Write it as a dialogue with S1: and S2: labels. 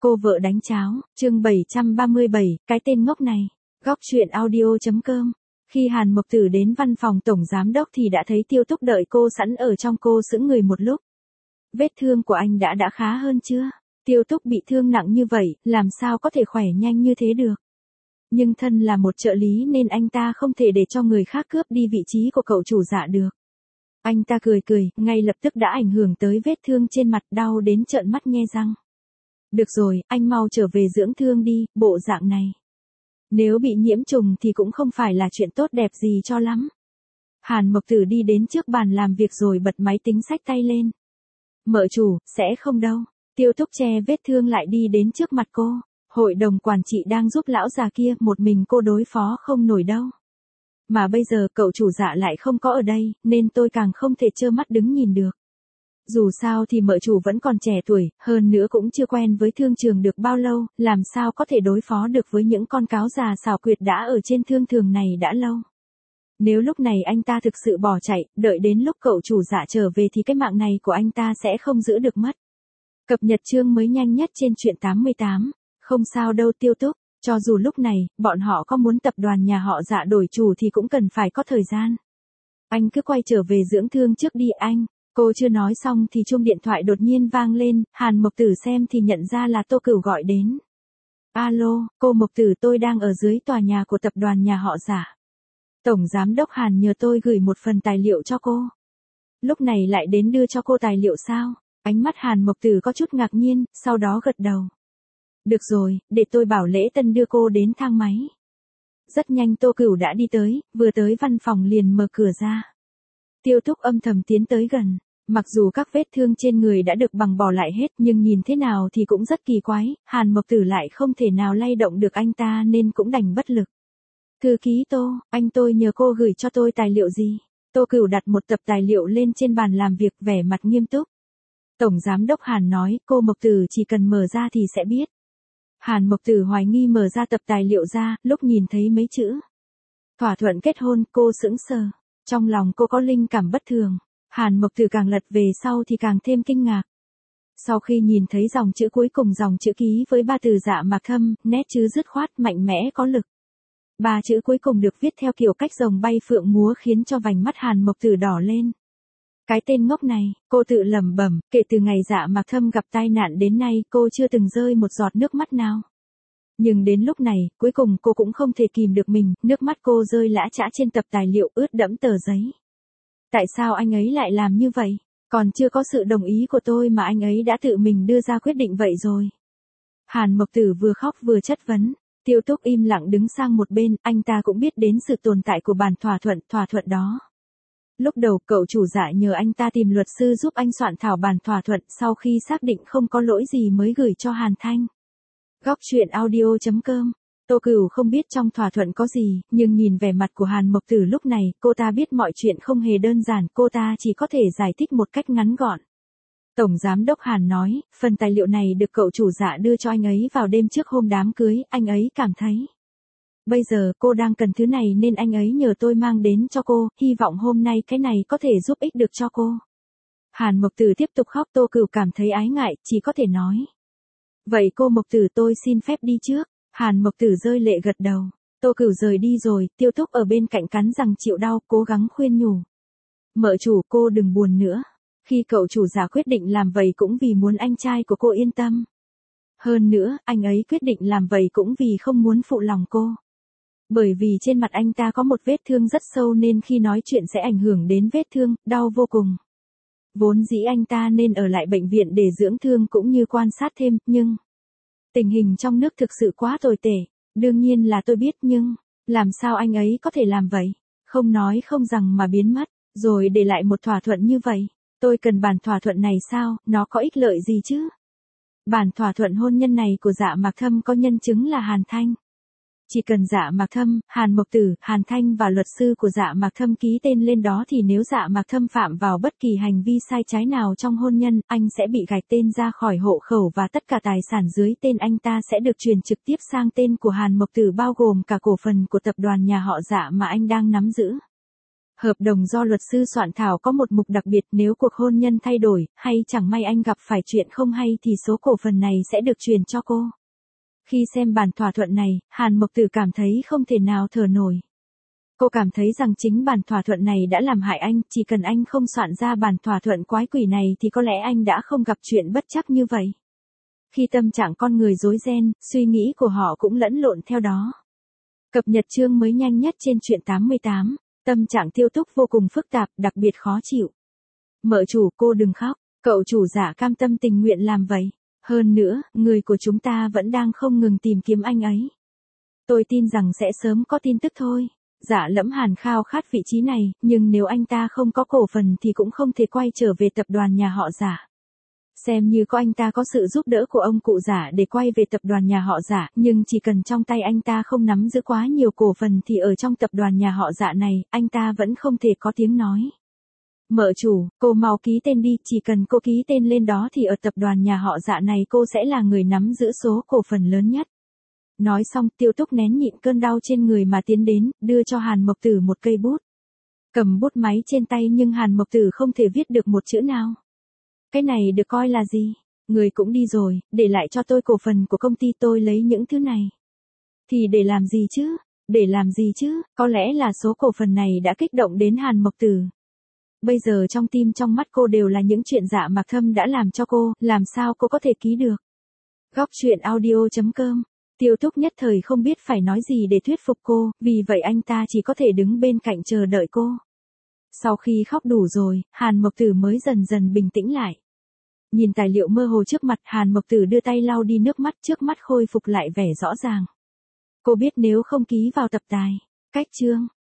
S1: Cô vợ đánh cháo, chương 737, cái tên ngốc này. Góc truyện audio.com. Khi Hàn Mộc Tử đến văn phòng tổng giám đốc thì đã thấy Tiêu Túc đợi cô sẵn ở trong, cô sững người một lúc. Vết thương của anh đã khá hơn chưa? Tiêu Túc bị thương nặng như vậy, làm sao có thể khỏe nhanh như thế được? Nhưng thân là một trợ lý nên anh ta không thể để cho người khác cướp đi vị trí của cậu chủ Dạ được. Anh ta cười, ngay lập tức đã ảnh hưởng tới vết thương trên mặt, đau đến trợn mắt nhe răng. Được rồi, anh mau trở về dưỡng thương đi, bộ dạng này. Nếu bị nhiễm trùng thì cũng không phải là chuyện tốt đẹp gì cho lắm. Hàn Mộc Tử đi đến trước bàn làm việc rồi bật máy tính xách tay lên. Mợ chủ, sẽ không đâu. Tiêu Túc che vết thương lại đi đến trước mặt cô. Hội đồng quản trị đang giúp lão già kia, một mình cô đối phó không nổi đâu. Mà bây giờ cậu chủ Dạ lại không có ở đây, nên tôi càng không thể trơ mắt đứng nhìn được. Dù sao thì mợ chủ vẫn còn trẻ tuổi, hơn nữa cũng chưa quen với thương trường được bao lâu, làm sao có thể đối phó được với những con cáo già xảo quyệt đã ở trên thương trường này đã lâu. Nếu lúc này anh ta thực sự bỏ chạy, đợi đến lúc cậu chủ Dạ trở về thì cái mạng này của anh ta sẽ không giữ được mất. Cập nhật chương mới nhanh nhất trên truyện 88. Không sao đâu Tiêu Túc, cho dù lúc này, bọn họ có muốn tập đoàn nhà họ Dạ đổi chủ thì cũng cần phải có thời gian. Anh cứ quay trở về dưỡng thương trước đi anh. Cô chưa nói xong thì chuông điện thoại đột nhiên vang lên, Hàn Mộc Tử xem thì nhận ra là Tô Cửu gọi đến. Alo, cô Mộc Tử, tôi đang ở dưới tòa nhà của tập đoàn nhà họ Dạ. Tổng giám đốc Hàn nhờ tôi gửi một phần tài liệu cho cô. Lúc này lại đến đưa cho cô tài liệu sao? Ánh mắt Hàn Mộc Tử có chút ngạc nhiên, sau đó gật đầu. Được rồi, để tôi bảo Lễ Tân đưa cô đến thang máy. Rất nhanh Tô Cửu đã đi tới, vừa tới văn phòng liền mở cửa ra. Tiêu Túc âm thầm tiến tới gần. Mặc dù các vết thương trên người đã được bằng bỏ lại hết nhưng nhìn thế nào thì cũng rất kỳ quái, Hàn Mộc Tử lại không thể nào lay động được anh ta nên cũng đành bất lực. Thư ký Tô, anh tôi nhờ cô gửi cho tôi tài liệu gì? Tô Cửu đặt một tập tài liệu lên trên bàn làm việc, vẻ mặt nghiêm túc. Tổng giám đốc Hàn nói, cô Mộc Tử chỉ cần mở ra thì sẽ biết. Hàn Mộc Tử hoài nghi mở ra tập tài liệu ra, lúc nhìn thấy mấy chữ thỏa thuận kết hôn, cô sững sờ. Trong lòng cô có linh cảm bất thường. Hàn Mộc Tử càng lật về sau thì càng thêm kinh ngạc. Sau khi nhìn thấy dòng chữ cuối cùng, dòng chữ ký với ba từ Dạ Mạc Thâm, nét chữ dứt khoát, mạnh mẽ, có lực. Ba chữ cuối cùng được viết theo kiểu cách rồng bay phượng múa khiến cho vành mắt Hàn Mộc Tử đỏ lên. Cái tên ngốc này, cô tự lẩm bẩm, kể từ ngày Dạ Mạc Thâm gặp tai nạn đến nay cô chưa từng rơi một giọt nước mắt nào. Nhưng đến lúc này, cuối cùng cô cũng không thể kìm được mình, nước mắt cô rơi lã chã trên tập tài liệu ướt đẫm tờ giấy. Tại sao anh ấy lại làm như vậy? Còn chưa có sự đồng ý của tôi mà anh ấy đã tự mình đưa ra quyết định vậy rồi. Hàn Mộc Tử vừa khóc vừa chất vấn. Tiêu Túc im lặng đứng sang một bên, anh ta cũng biết đến sự tồn tại của bản thỏa thuận đó. Lúc đầu cậu chủ Dạ nhờ anh ta tìm luật sư giúp anh soạn thảo bản thỏa thuận, sau khi xác định không có lỗi gì mới gửi cho Hàn Thanh. Góc truyện audio.com. Tô Cửu không biết trong thỏa thuận có gì, nhưng nhìn vẻ mặt của Hàn Mộc Tử lúc này, cô ta biết mọi chuyện không hề đơn giản, cô ta chỉ có thể giải thích một cách ngắn gọn. Tổng giám đốc Hàn nói, phần tài liệu này được cậu chủ Dạ đưa cho anh ấy vào đêm trước hôm đám cưới, anh ấy cảm thấy. Bây giờ cô đang cần thứ này nên anh ấy nhờ tôi mang đến cho cô, hy vọng hôm nay cái này có thể giúp ích được cho cô. Hàn Mộc Tử tiếp tục khóc, Tô Cửu cảm thấy ái ngại, chỉ có thể nói. Vậy cô Mộc Tử tôi xin phép đi trước. Hàn Mộc Tử rơi lệ gật đầu. Tô Cửu rời đi rồi, Tiêu Túc ở bên cạnh cắn răng chịu đau, cố gắng khuyên nhủ. Mợ chủ, cô đừng buồn nữa. Khi cậu chủ Dạ quyết định làm vậy cũng vì muốn anh trai của cô yên tâm. Hơn nữa, anh ấy quyết định làm vậy cũng vì không muốn phụ lòng cô. Bởi vì trên mặt anh ta có một vết thương rất sâu nên khi nói chuyện sẽ ảnh hưởng đến vết thương, đau vô cùng. Vốn dĩ anh ta nên ở lại bệnh viện để dưỡng thương cũng như quan sát thêm, nhưng tình hình trong nước thực sự quá tồi tệ. Đương nhiên là tôi biết nhưng, làm sao anh ấy có thể làm vậy? Không nói không rằng mà biến mất, rồi để lại một thỏa thuận như vậy. Tôi cần bản thỏa thuận này sao, nó có ích lợi gì chứ? Bản thỏa thuận hôn nhân này của Dạ Mạc Thâm có nhân chứng là Hàn Thanh. Chỉ cần Dạ Mạc Thâm, Hàn Mộc Tử, Hàn Thanh và luật sư của Dạ Mạc Thâm ký tên lên đó thì nếu Dạ Mạc Thâm phạm vào bất kỳ hành vi sai trái nào trong hôn nhân, anh sẽ bị gạch tên ra khỏi hộ khẩu và tất cả tài sản dưới tên anh ta sẽ được truyền trực tiếp sang tên của Hàn Mộc Tử, bao gồm cả cổ phần của tập đoàn nhà họ Dạ mà anh đang nắm giữ. Hợp đồng do luật sư soạn thảo có một mục đặc biệt, nếu cuộc hôn nhân thay đổi, hay chẳng may anh gặp phải chuyện không hay thì số cổ phần này sẽ được truyền cho cô. Khi xem bản thỏa thuận này, Hàn Mộc Tử cảm thấy không thể nào thở nổi. Cô cảm thấy rằng chính bản thỏa thuận này đã làm hại anh, chỉ cần anh không soạn ra bản thỏa thuận quái quỷ này thì có lẽ anh đã không gặp chuyện bất trắc như vậy. Khi tâm trạng con người rối ren, suy nghĩ của họ cũng lẫn lộn theo đó. Cập nhật chương mới nhanh nhất trên truyện 88. Tâm trạng Tiêu Túc vô cùng phức tạp, đặc biệt khó chịu. Mợ chủ, cô đừng khóc, cậu chủ giả cam tâm tình nguyện làm vậy. Hơn nữa, người của chúng ta vẫn đang không ngừng tìm kiếm anh ấy. Tôi tin rằng sẽ sớm có tin tức thôi. Dạ Lẫm Hàn khao khát vị trí này, nhưng nếu anh ta không có cổ phần thì cũng không thể quay trở về tập đoàn nhà họ Giả. Xem như có anh ta có sự giúp đỡ của ông cụ Giả để quay về tập đoàn nhà họ Giả, nhưng chỉ cần trong tay anh ta không nắm giữ quá nhiều cổ phần thì ở trong tập đoàn nhà họ Giả này, anh ta vẫn không thể có tiếng nói. Mợ chủ, cô mau ký tên đi, chỉ cần cô ký tên lên đó thì ở tập đoàn nhà họ Dạ này cô sẽ là người nắm giữ số cổ phần lớn nhất. Nói xong, Tiêu Túc nén nhịn cơn đau trên người mà tiến đến, đưa cho Hàn Mộc Tử một cây bút. Cầm bút máy trên tay nhưng Hàn Mộc Tử không thể viết được một chữ nào. Cái này được coi là gì? Người cũng đi rồi, để lại cho tôi cổ phần của công ty, tôi lấy những thứ này. Thì để làm gì chứ? Để làm gì chứ? Có lẽ là số cổ phần này đã kích động đến Hàn Mộc Tử. Bây giờ trong tim trong mắt cô đều là những chuyện Dạ Mạc Thâm đã làm cho cô, làm sao cô có thể ký được? Góc truyện audio.com. Tiêu Túc nhất thời không biết phải nói gì để thuyết phục cô, vì vậy anh ta chỉ có thể đứng bên cạnh chờ đợi cô. Sau khi khóc đủ rồi, Hàn Mộc Tử mới dần dần bình tĩnh lại. Nhìn tài liệu mơ hồ trước mặt, Hàn Mộc Tử đưa tay lau đi nước mắt, trước mắt khôi phục lại vẻ rõ ràng. Cô biết nếu không ký vào tập tài, cách chương